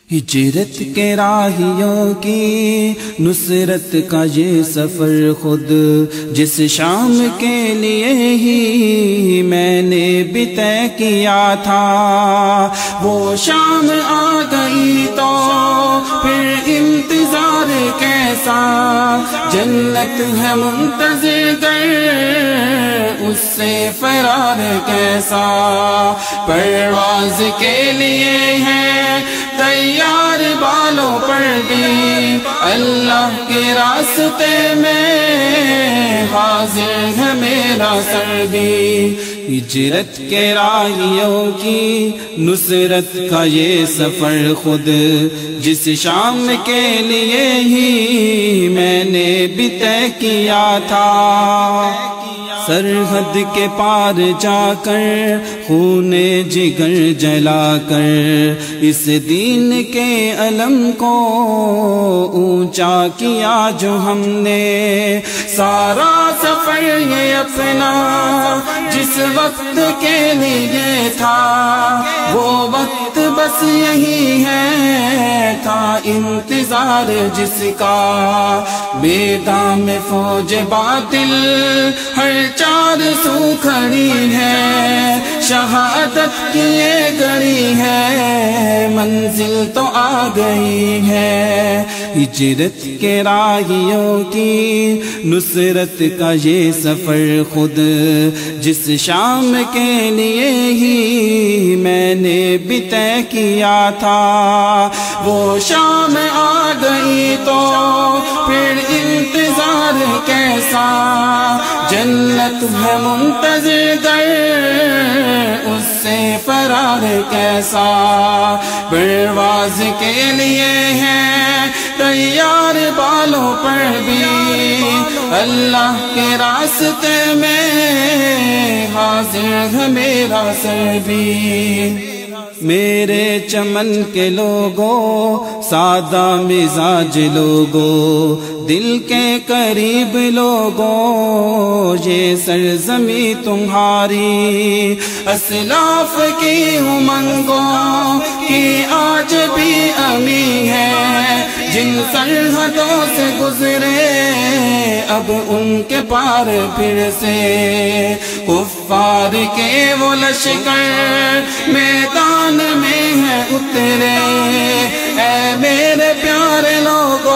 ہجرت کے راہیوں کی نصرت کا یہ سفر خود جس شام کے لیے ہی میں نے بھی طے کیا تھا، وہ شام آ گئی تو پھر انتظار کیسا، جنت ہے منتظر گر اس سے فرار کیسا، پرواز کے لیے ہے تیار بالوں پر بھی، اللہ کے راستے میں حاضر ہے میرا سر بھی۔ ہجرت کے راہیوں کی نصرت کا یہ سفر خود جس شام کے لیے ہی میں نے بھی طے کیا تھا، سرحد کے پار جا کر خون جگر جلا کر اس دین کے علم کو اونچا کیا جو ہم نے، سارا سفر یہ اپنا جس وقت کے لیے تھا، وہ وقت بس یہی ہے تھا انتظار جس کا، میدان میں فوج باطل ہر چار سو کھڑی ہے، شہادت کی یہ گھڑی ہے منزل تو آ گئی ہے۔ ہجرت کے راہیوں کی نصرت کا یہ سفر خود جس شام کے لیے ہی میں نے بھی طے کیا تھا، وہ شام آ گئی تو پھر انتظار کیسا، جنت ہے منتظر گر اس سے فرار کیسا، پرواز کے لیے ہے تیار بالوں پر بھی، اللہ کے راستے میں حاضر ہے میرا سر بھی۔ میرے چمن کے لوگوں، سادہ مزاج لوگوں، دل کے قریب لوگوں، یہ سرزمی تمہاری اسلاف کی امنگوں کی آج بھی امی ہے، جن سرحدوں سے گزرے اب ان کے پار پھر سے، کفار کے وہ لشکر میدان میں ہے اترے، اے میرے پیارے لوگوں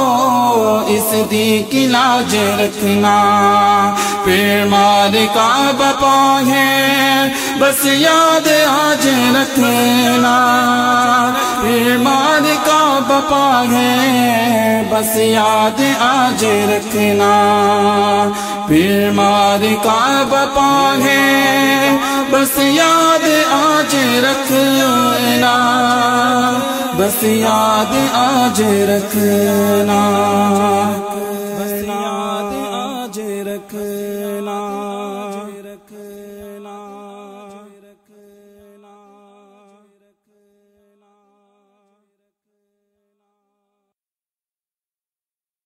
اس دی کی لاج رکھنا، پھر مالکا بپا ہے بس یاد آج رکھنا، پھر مالکا بپا ہے بس یاد آج رکھنا، پھر مالکا بپا ہے بس یاد آج رکھنا، بس یاد آج رکھنا۔